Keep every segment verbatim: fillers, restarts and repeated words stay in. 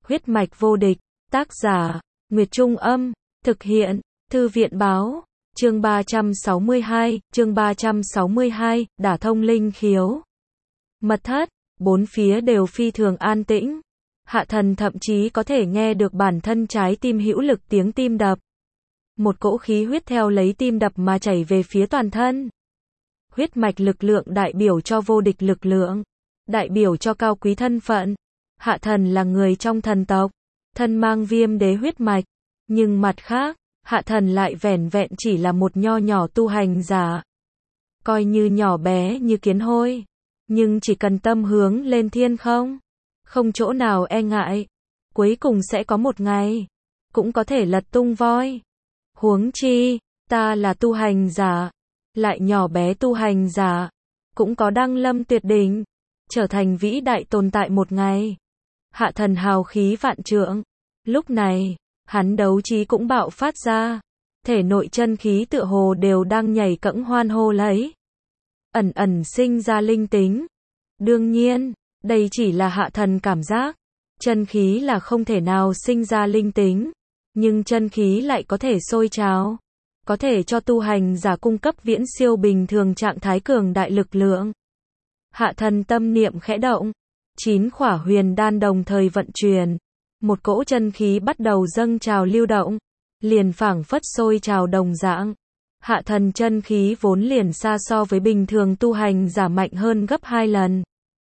Huyết mạch vô địch, tác giả, Nguyệt Trung Âm, thực hiện, Thư viện Báo, chương ba trăm sáu mươi hai, chương ba trăm sáu mươi hai, đả thông linh khiếu. Mật thất, bốn phía đều phi thường an tĩnh. Hạ thần thậm chí có thể nghe được bản thân trái tim hữu lực tiếng tim đập. Một cỗ khí huyết theo lấy tim đập mà chảy về phía toàn thân. Huyết mạch lực lượng đại biểu cho vô địch lực lượng, đại biểu cho cao quý thân phận. Hạ thần là người trong thần tộc, thân mang viêm đế huyết mạch, nhưng mặt khác, hạ thần lại vẻn vẹn chỉ là một nho nhỏ tu hành giả. Coi như nhỏ bé như kiến hôi, nhưng chỉ cần tâm hướng lên thiên không, không chỗ nào e ngại, cuối cùng sẽ có một ngày, cũng có thể lật tung voi. Huống chi, ta là tu hành giả, lại nhỏ bé tu hành giả, cũng có đăng lâm tuyệt đỉnh, trở thành vĩ đại tồn tại một ngày. Hạ thần hào khí vạn trượng, lúc này, hắn đấu trí cũng bạo phát ra, thể nội chân khí tựa hồ đều đang nhảy cẫng hoan hô lấy, ẩn ẩn sinh ra linh tính. Đương nhiên, đây chỉ là hạ thần cảm giác, chân khí là không thể nào sinh ra linh tính, nhưng chân khí lại có thể sôi trào, có thể cho tu hành giả cung cấp viễn siêu bình thường trạng thái cường đại lực lượng. Hạ thần tâm niệm khẽ động, chín khỏa huyền đan đồng thời vận chuyển, một cỗ chân khí bắt đầu dâng trào lưu động, liền phảng phất sôi trào đồng dạng. Hạ thần chân khí vốn liền xa so với bình thường tu hành giả mạnh hơn gấp hai lần.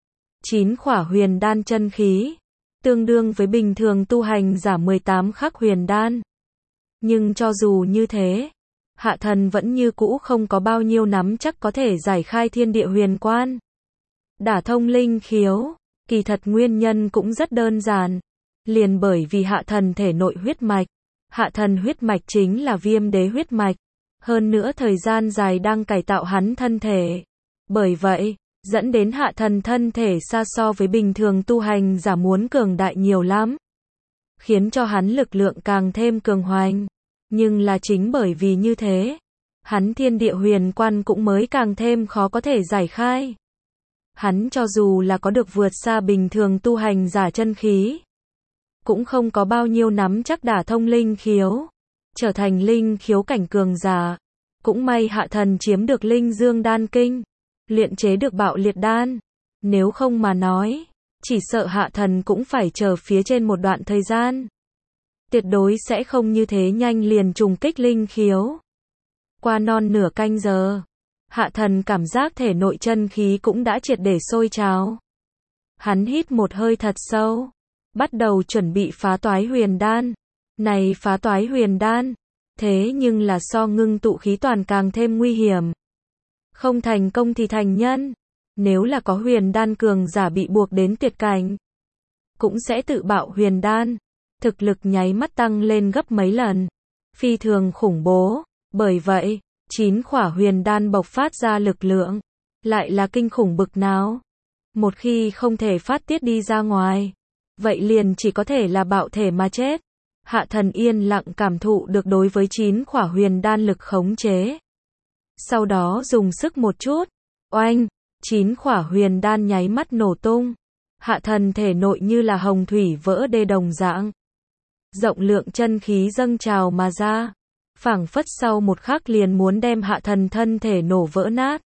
chín khỏa huyền đan chân khí, tương đương với bình thường tu hành giả mười tám khắc huyền đan. Nhưng cho dù như thế, hạ thần vẫn như cũ không có bao nhiêu nắm chắc có thể giải khai thiên địa huyền quan, đả thông linh khiếu. Kỳ thật nguyên nhân cũng rất đơn giản, liền bởi vì hạ thần thể nội huyết mạch, hạ thần huyết mạch chính là viêm đế huyết mạch, hơn nữa thời gian dài đang cải tạo hắn thân thể. Bởi vậy, dẫn đến hạ thần thân thể xa so với bình thường tu hành giả muốn cường đại nhiều lắm, khiến cho hắn lực lượng càng thêm cường hoành. Nhưng là chính bởi vì như thế, hắn thiên địa huyền quan cũng mới càng thêm khó có thể giải khai. Hắn cho dù là có được vượt xa bình thường tu hành giả chân khí, cũng không có bao nhiêu nắm chắc đả thông linh khiếu, trở thành linh khiếu cảnh cường giả. Cũng may hạ thần chiếm được linh dương đan kinh, luyện chế được bạo liệt đan, nếu không mà nói, chỉ sợ hạ thần cũng phải chờ phía trên một đoạn thời gian. Tuyệt đối sẽ không như thế nhanh liền trùng kích linh khiếu. Qua non nửa canh giờ, hạ thần cảm giác thể nội chân khí cũng đã triệt để sôi trào. Hắn hít một hơi thật sâu, bắt đầu chuẩn bị phá toái huyền đan. Này phá toái huyền đan, thế nhưng là so ngưng tụ khí toàn càng thêm nguy hiểm. Không thành công thì thành nhân. Nếu là có huyền đan cường giả bị buộc đến tuyệt cảnh, cũng sẽ tự bạo huyền đan, thực lực nháy mắt tăng lên gấp mấy lần, phi thường khủng bố. Bởi vậy, chín khỏa huyền đan bộc phát ra lực lượng, lại là kinh khủng bực nào. Một khi không thể phát tiết đi ra ngoài, vậy liền chỉ có thể là bạo thể mà chết. Hạ thần yên lặng cảm thụ được đối với chín khỏa huyền đan lực khống chế. Sau đó dùng sức một chút, oanh, chín khỏa huyền đan nháy mắt nổ tung. Hạ thần thể nội như là hồng thủy vỡ đê đồng dạng, rộng lượng chân khí dâng trào mà ra, phảng phất sau một khắc liền muốn đem hạ thần thân thể nổ vỡ nát.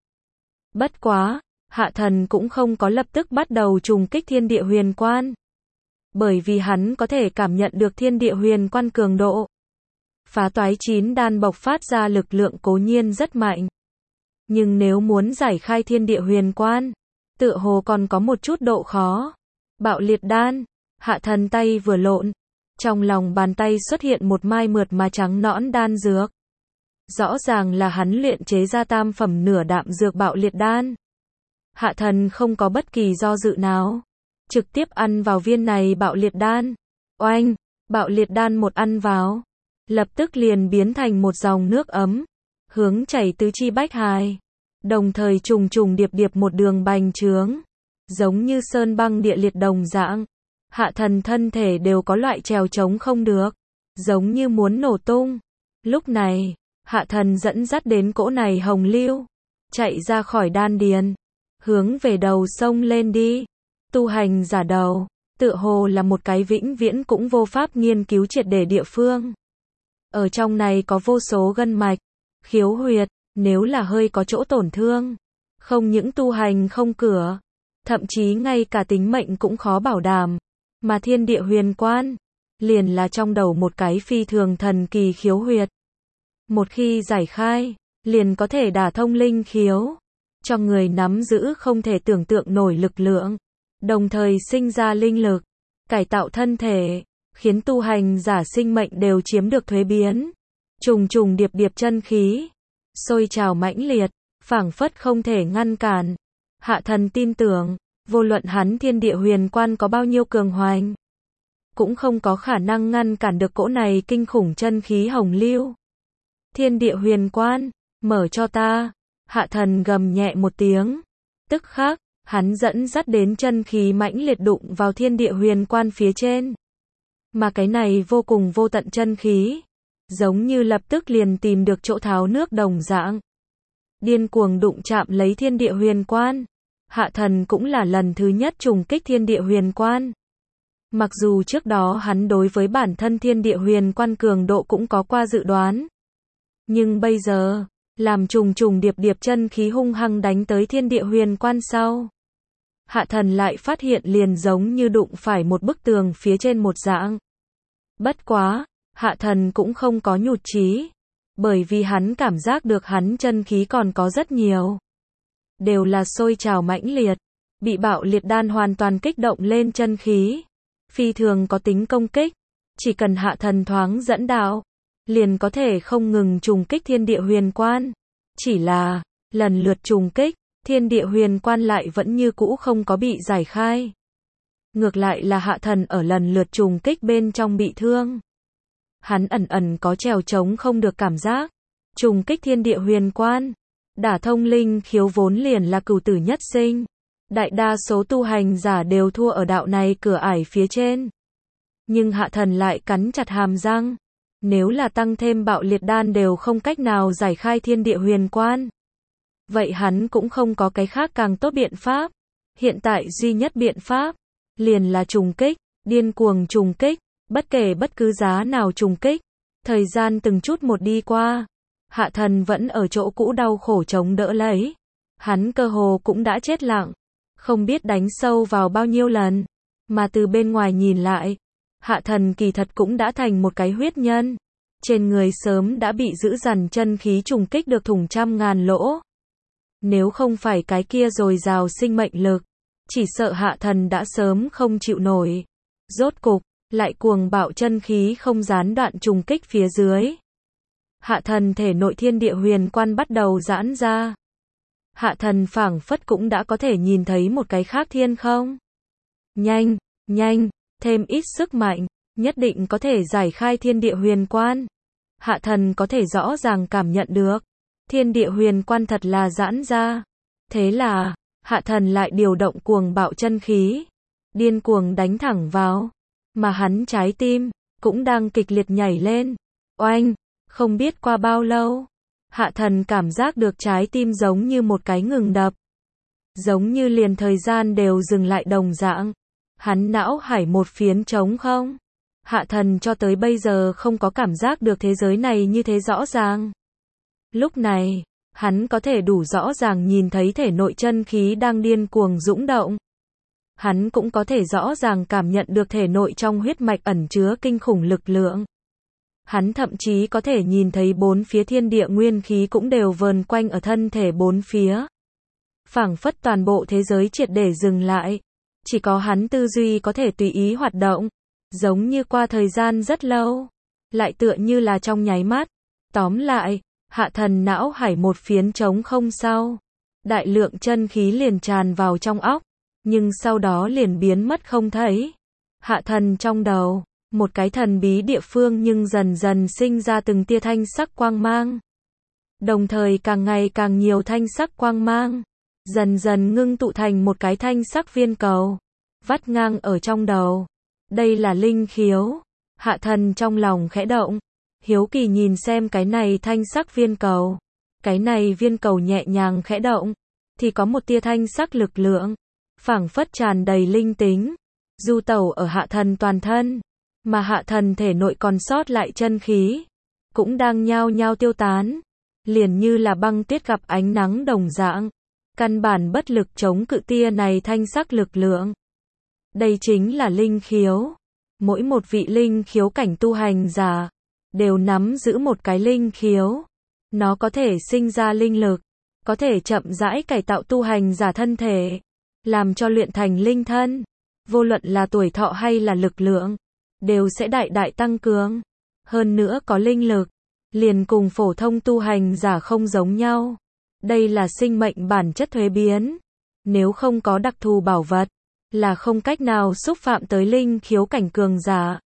Bất quá, hạ thần cũng không có lập tức bắt đầu trùng kích thiên địa huyền quan, bởi vì hắn có thể cảm nhận được thiên địa huyền quan cường độ. Phá toái chín đan bộc phát ra lực lượng cố nhiên rất mạnh, nhưng nếu muốn giải khai thiên địa huyền quan, tựa hồ còn có một chút độ khó. Bạo liệt đan, hạ thần tay vừa lộn, trong lòng bàn tay xuất hiện một mai mượt mà trắng nõn đan dược. Rõ ràng là hắn luyện chế ra tam phẩm nửa đạm dược bạo liệt đan. Hạ thần không có bất kỳ do dự nào, trực tiếp ăn vào viên này bạo liệt đan. Oanh, bạo liệt đan một ăn vào, lập tức liền biến thành một dòng nước ấm, hướng chảy tứ chi bách hài, đồng thời trùng trùng điệp điệp một đường bành trướng, giống như sơn băng địa liệt đồng dạng. Hạ thần thân thể đều có loại trèo trống không được, giống như muốn nổ tung. Lúc này, hạ thần dẫn dắt đến cỗ này hồng lưu, chạy ra khỏi đan điền, hướng về đầu sông lên đi. Tu hành giả đầu, tựa hồ là một cái vĩnh viễn cũng vô pháp nghiên cứu triệt để địa phương. Ở trong này có vô số gân mạch, khiếu huyệt, nếu là hơi có chỗ tổn thương, không những tu hành không cửa, thậm chí ngay cả tính mệnh cũng khó bảo đảm. Mà thiên địa huyền quan, liền là trong đầu một cái phi thường thần kỳ khiếu huyệt. Một khi giải khai, liền có thể đả thông linh khiếu, cho người nắm giữ không thể tưởng tượng nổi lực lượng, đồng thời sinh ra linh lực, cải tạo thân thể, khiến tu hành giả sinh mệnh đều chiếm được thuế biến. Trùng trùng điệp điệp chân khí, sôi trào mãnh liệt, phảng phất không thể ngăn cản. Hạ thần tin tưởng, vô luận hắn thiên địa huyền quan có bao nhiêu cường hoành, cũng không có khả năng ngăn cản được cỗ này kinh khủng chân khí hồng lưu. Thiên địa huyền quan, mở cho ta. Hạ thần gầm nhẹ một tiếng. Tức khắc, hắn dẫn dắt đến chân khí mãnh liệt đụng vào thiên địa huyền quan phía trên. Mà cái này vô cùng vô tận chân khí, giống như lập tức liền tìm được chỗ tháo nước đồng dạng. Điên cuồng đụng chạm lấy thiên địa huyền quan. Hạ thần cũng là lần thứ nhất trùng kích thiên địa huyền quan. Mặc dù trước đó hắn đối với bản thân thiên địa huyền quan cường độ cũng có qua dự đoán. Nhưng bây giờ, làm trùng trùng điệp điệp chân khí hung hăng đánh tới thiên địa huyền quan sau. Hạ thần lại phát hiện liền giống như đụng phải một bức tường phía trên một dạng. Bất quá, hạ thần cũng không có nhụt chí, bởi vì hắn cảm giác được hắn chân khí còn có rất nhiều. Đều là sôi trào mãnh liệt, bị bạo liệt đan hoàn toàn kích động lên chân khí. Phi thường có tính công kích, chỉ cần hạ thần thoáng dẫn đạo, liền có thể không ngừng trùng kích thiên địa huyền quan. Chỉ là, lần lượt trùng kích, thiên địa huyền quan lại vẫn như cũ không có bị giải khai. Ngược lại là hạ thần ở lần lượt trùng kích bên trong bị thương. Hắn ẩn ẩn có trèo trống không được cảm giác. Trùng kích thiên địa huyền quan, đả thông linh khiếu vốn liền là cửu tử nhất sinh. Đại đa số tu hành giả đều thua ở đạo này cửa ải phía trên. Nhưng hạ thần lại cắn chặt hàm răng. Nếu là tăng thêm bạo liệt đan đều không cách nào giải khai thiên địa huyền quan, vậy hắn cũng không có cái khác càng tốt biện pháp. Hiện tại duy nhất biện pháp, liền là trùng kích, điên cuồng trùng kích, bất kể bất cứ giá nào trùng kích. Thời gian từng chút một đi qua, hạ thần vẫn ở chỗ cũ đau khổ chống đỡ lấy. Hắn cơ hồ cũng đã chết lặng, không biết đánh sâu vào bao nhiêu lần, mà từ bên ngoài nhìn lại, hạ thần kỳ thật cũng đã thành một cái huyết nhân. Trên người sớm đã bị giữ dằn chân khí trùng kích được thủng trăm ngàn lỗ. Nếu không phải cái kia dồi dào sinh mệnh lực, chỉ sợ hạ thần đã sớm không chịu nổi. Rốt cục, lại cuồng bạo chân khí không gián đoạn trùng kích phía dưới. Hạ thần thể nội thiên địa huyền quan bắt đầu giãn ra. Hạ thần phảng phất cũng đã có thể nhìn thấy một cái khác thiên không. Nhanh, nhanh, thêm ít sức mạnh, nhất định có thể giải khai thiên địa huyền quan. Hạ thần có thể rõ ràng cảm nhận được, thiên địa huyền quan thật là giãn ra. Thế là, hạ thần lại điều động cuồng bạo chân khí, điên cuồng đánh thẳng vào, mà hắn trái tim cũng đang kịch liệt nhảy lên. Oanh, không biết qua bao lâu, hạ thần cảm giác được trái tim giống như một cái ngừng đập, giống như liền thời gian đều dừng lại đồng dạng. Hắn não hải một phiến trống không. Hạ thần cho tới bây giờ không có cảm giác được thế giới này như thế rõ ràng. Lúc này, hắn có thể đủ rõ ràng nhìn thấy thể nội chân khí đang điên cuồng dũng động. Hắn cũng có thể rõ ràng cảm nhận được thể nội trong huyết mạch ẩn chứa kinh khủng lực lượng. Hắn thậm chí có thể nhìn thấy bốn phía thiên địa nguyên khí cũng đều vờn quanh ở thân thể bốn phía. Phảng phất toàn bộ thế giới triệt để dừng lại. Chỉ có hắn tư duy có thể tùy ý hoạt động, giống như qua thời gian rất lâu, lại tựa như là trong nháy mắt. Tóm lại, hạ thần não hải một phiến trống không sau. Đại lượng chân khí liền tràn vào trong óc, nhưng sau đó liền biến mất không thấy. Hạ thần trong đầu, một cái thần bí địa phương nhưng dần dần sinh ra từng tia thanh sắc quang mang. Đồng thời càng ngày càng nhiều thanh sắc quang mang, dần dần ngưng tụ thành một cái thanh sắc viên cầu, vắt ngang ở trong đầu. Đây là linh khiếu. Hạ thần trong lòng khẽ động, hiếu kỳ nhìn xem cái này thanh sắc viên cầu. Cái này viên cầu nhẹ nhàng khẽ động, thì có một tia thanh sắc lực lượng, phảng phất tràn đầy linh tính. du tẩu ở hạ thần toàn thân, mà hạ thần thể nội còn sót lại chân khí, cũng đang nhao nhao tiêu tán, liền như là băng tuyết gặp ánh nắng đồng dạng, căn bản bất lực chống cự tia này thanh sắc lực lượng. Đây chính là linh khiếu. Mỗi một vị linh khiếu cảnh tu hành giả đều nắm giữ một cái linh khiếu. Nó có thể sinh ra linh lực, có thể chậm rãi cải tạo tu hành giả thân thể, làm cho luyện thành linh thân, vô luận là tuổi thọ hay là lực lượng, đều sẽ đại đại tăng cường. Hơn nữa có linh lực, liền cùng phổ thông tu hành giả không giống nhau. Đây là sinh mệnh bản chất thuế biến. Nếu không có đặc thù bảo vật, là không cách nào xúc phạm tới linh khiếu cảnh cường giả.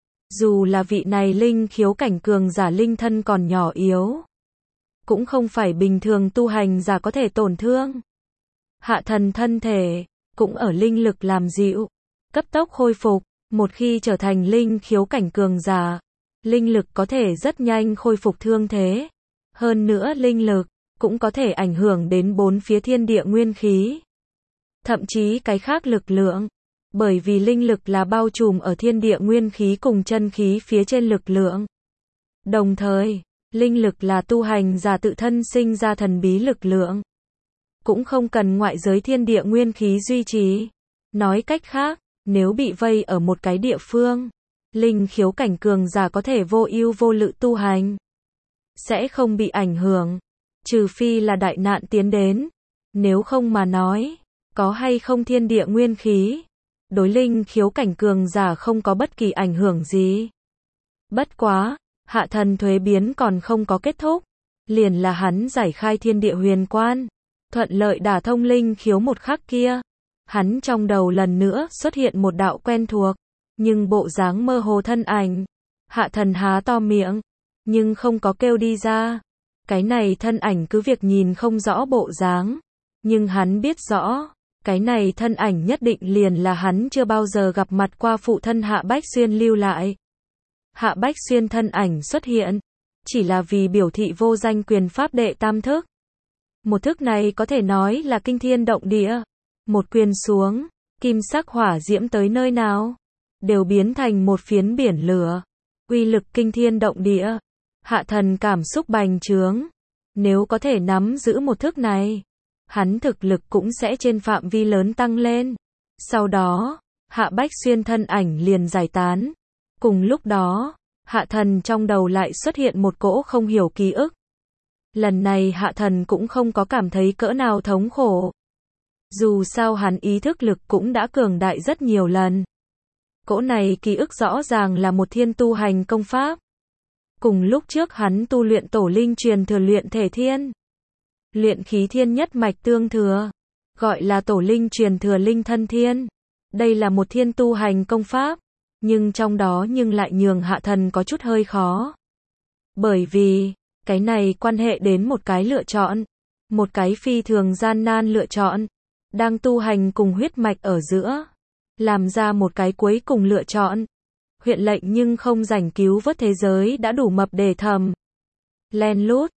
Dù là vị này linh khiếu cảnh cường giả linh thân còn nhỏ yếu, cũng không phải bình thường tu hành giả có thể tổn thương. Hạ thần thân thể, cũng ở linh lực làm dịu, cấp tốc khôi phục. Một khi trở thành linh khiếu cảnh cường giả, linh lực có thể rất nhanh khôi phục thương thế. Hơn nữa linh lực, cũng có thể ảnh hưởng đến bốn phía thiên địa nguyên khí. Thậm chí cái khác lực lượng. Bởi vì linh lực là bao trùm ở thiên địa nguyên khí cùng chân khí phía trên lực lượng. Đồng thời, linh lực là tu hành giả tự thân sinh ra thần bí lực lượng. Cũng không cần ngoại giới thiên địa nguyên khí duy trì. Nói cách khác, nếu bị vây ở một cái địa phương, linh khiếu cảnh cường giả có thể vô ưu vô lự tu hành, sẽ không bị ảnh hưởng, trừ phi là đại nạn tiến đến. Nếu không mà nói, có hay không thiên địa nguyên khí, đối linh khiếu cảnh cường giả không có bất kỳ ảnh hưởng gì. Bất quá, hạ thần thuế biến còn không có kết thúc, liền là hắn giải khai thiên địa huyền quan, thuận lợi đả thông linh khiếu một khắc kia. Hắn trong đầu lần nữa xuất hiện một đạo quen thuộc, nhưng bộ dáng mơ hồ thân ảnh. Hạ thần há to miệng, nhưng không có kêu đi ra. Cái này thân ảnh cứ việc nhìn không rõ bộ dáng, nhưng hắn biết rõ, cái này thân ảnh nhất định liền là hắn chưa bao giờ gặp mặt qua phụ thân Hạ Bách Xuyên lưu lại. Hạ Bách Xuyên thân ảnh xuất hiện, chỉ là vì biểu thị vô danh quyền pháp đệ tam thức. Một thức này có thể nói là kinh thiên động địa. Một quyền xuống, kim sắc hỏa diễm tới nơi nào, đều biến thành một phiến biển lửa. Uy lực kinh thiên động địa. Hạ thần cảm xúc bành trướng. Nếu có thể nắm giữ một thức này, hắn thực lực cũng sẽ trên phạm vi lớn tăng lên. Sau đó, Hạ Bách Xuyên thân ảnh liền giải tán. Cùng lúc đó, hạ thần trong đầu lại xuất hiện một cỗ không hiểu ký ức. Lần này hạ thần cũng không có cảm thấy cỡ nào thống khổ. Dù sao hắn ý thức lực cũng đã cường đại rất nhiều lần. Cỗ này ký ức rõ ràng là một thiên tu hành công pháp. Cùng lúc trước hắn tu luyện tổ linh truyền thừa luyện thể thiên. Luyện khí thiên nhất mạch tương thừa. Gọi là tổ linh truyền thừa linh thân thiên. Đây là một thiên tu hành công pháp. Nhưng trong đó nhưng lại nhường hạ thần có chút hơi khó. Bởi vì, cái này quan hệ đến một cái lựa chọn. Một cái phi thường gian nan lựa chọn. Đang tu hành cùng huyết mạch ở giữa. Làm ra một cái cuối cùng lựa chọn. Huyện lệnh nhưng không rảnh cứu vớt thế giới đã đủ mập để thầm. Len lút,